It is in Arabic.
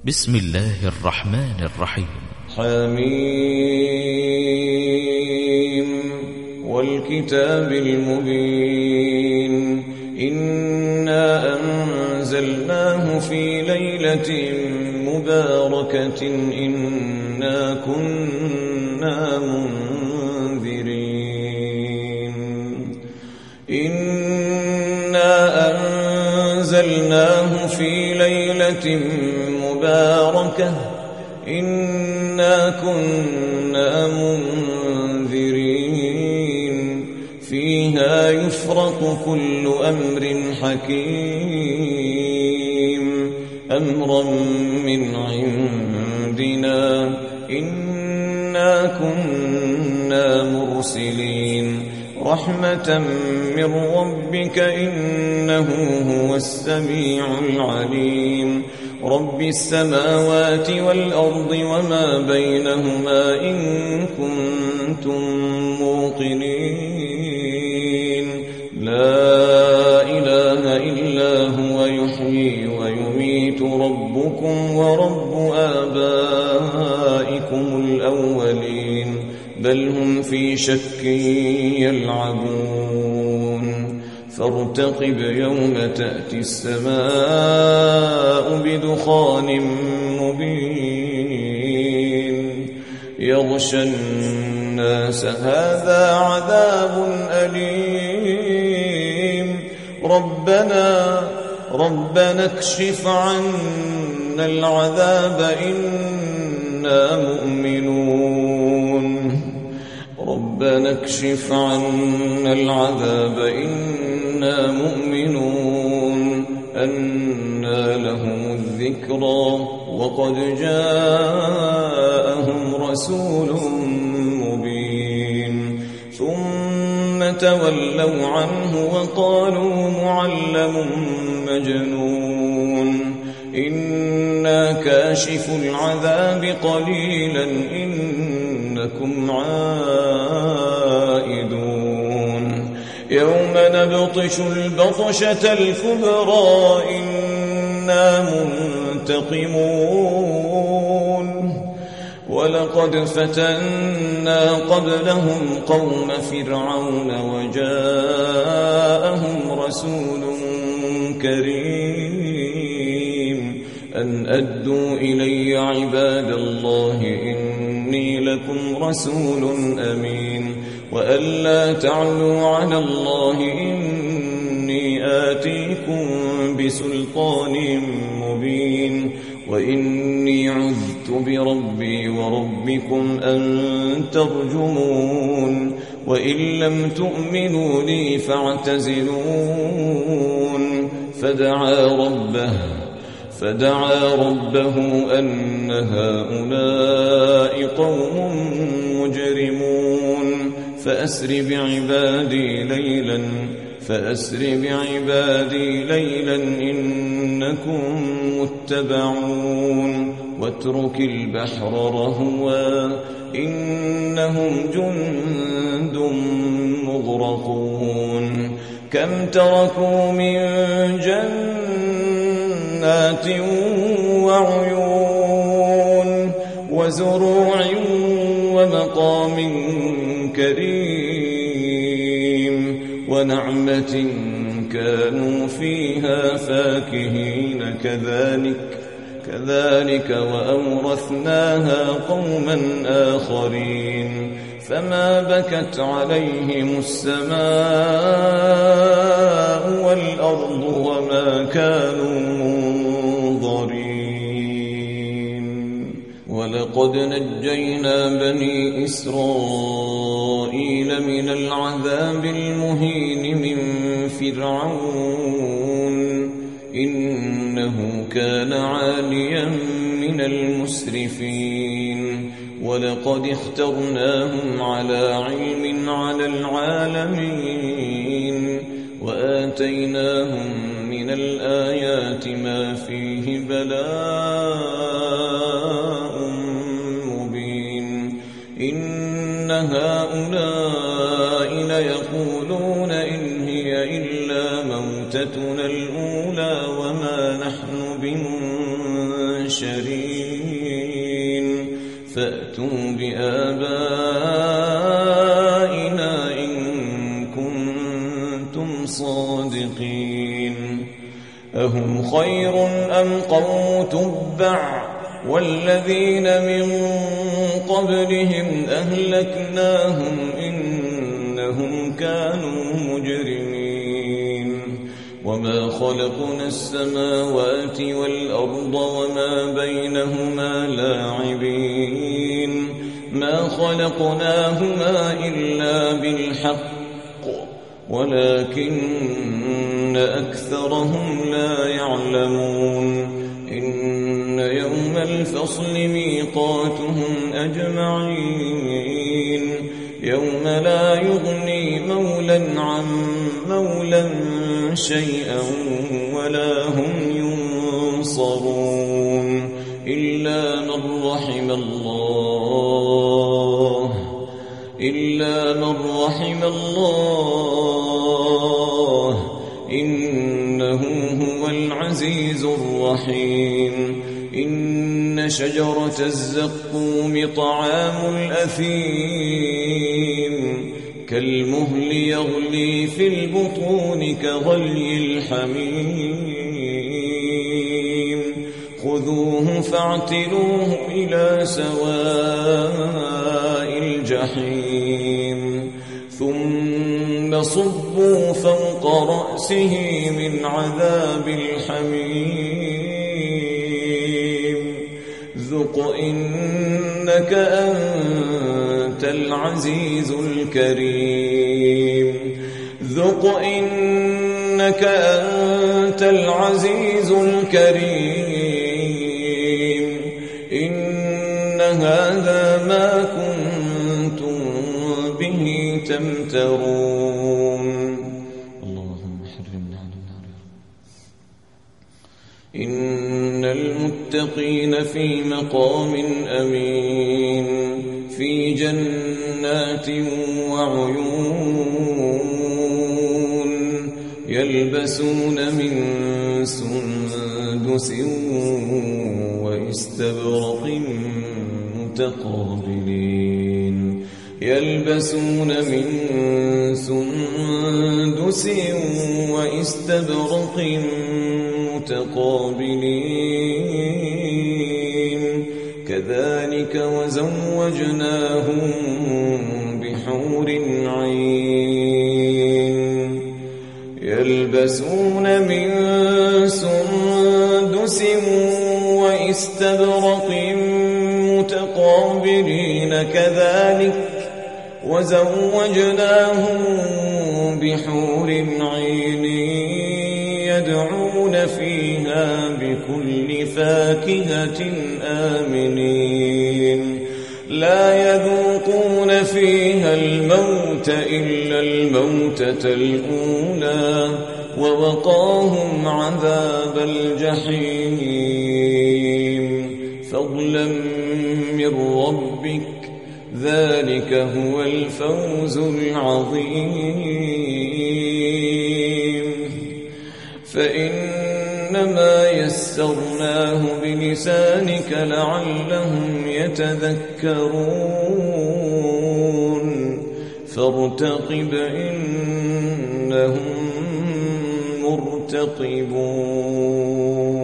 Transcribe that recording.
بسم الله الرحمن الرحيم. حميم والكتاب المبين إنا أنزلناه في ليلة مباركة إنا كنا منذرين إنا أنزلناه في ليلة مباركة إنا كنا منذرين فيها يفرق كل أمر حكيم أمرا من عندنا إنا كنا مرسلين رحمة من ربك إنه هو السميع العليم رب السماوات والأرض وما بينهما إن كنتم موقنين لا إله إلا هو يحيي ويميت ربكم ورب آبائكم الأولين بل هم في شك يلعبون فارتقب يوم تأتي السماء بدخان مبين يغشى الناس هذا عذاب أليم ربنا اكشف عنا العذاب إنا مؤمنون ربنا اكشف عنا العذاب إنا مؤمنون أنى لهم الذكرى وقد جاءهم رسول مبين ثم تولوا عنه وقالوا معلم مجنون إنا كاشف العذاب قليلا إنكم عائدون يوم نبطش البطشة الكبرى إنا منتقمون ولقد فتنا قبلهم قوم فرعون وجاءهم رسول كريم أن أدوا إلي عباد الله إني لكم رسول أمين وألا تعلوا على الله إني آتيكم بسلطان مبين وإني عذت بربي وربكم أن ترجمون وإن لم تؤمنوا لي فاعتزلون فدعا ربه أن هؤلاء قوم مجرمون فأسر بعبادي ليلا إنكم متبعون واترك البحر رهوا إنهم جند مغرقون كم تركوا من جنات وعيون وزروع ومقام كريم ونعمة كانوا فيها فاكهين كذلك وأورثناها قوما آخرين فما بكت عليهم السماء والأرض وما كانوا منظرين ولقد نجينا بني إسرائيل من العذاب المهين من فرعون إنه كان عاليا من المسرفين ولقد اخترناهم على علم على العالمين وآتيناهم من الآيات ما فيه بلاء مبين إن هؤلاء ليقولون إن هي إلا موتتنا الأولى وما نحن بمنشرين حاشرين فأتوا بآبائنا إن كنتم صادقين أهم خير أم قوم تبع والذين من قبلهم أهلكناهم إنهم كانوا مجرمين وما خلقنا السماوات والأرض وما بينهما لاعبين ما خلقناهما إلا بالحق ولكن أكثرهم لا يعلمون إن يوم الفصل ميقاتهم أجمعين يوم لا يغني مولى عن مولى شيئا ولا هم ينصرون إلا من رحم الله إنه هو العزيز الرحيم إن شجرة الزقوم طعام الأثيم كالمهل يغلي في البطون كغلي الحميم خذوه فاعتلوه إلى سواء الجحيم ثم صبوا فوق رأسه من عذاب الحميم ذق إنك أنت العزيز الكريم ذق إنك أنت العزيز الكريم إن هذا ما كنتم به تمترون اللهم حرمنا على النار إن المتقين في مقام أمين في جنات وعيون يلبسون من سندس واستبرق متقابلين يلبسون من سندس واستبرق متقابلين كذلك وزوجناهم بحور عين يلبسون من سندس واستبرق متقابلين كذلك وزوجناهم بحور عين يدعون فيها بكل فاكهة آمنين لا يذوقون فيها الموت إلا الموتة الأولى ووقاهم عذاب الجحيم فضلا من ربك ذلك هو الفوز العظيم فإنما يسرناه بلسانك لعلهم يتذكرون فارتقب إنهم مرتقبون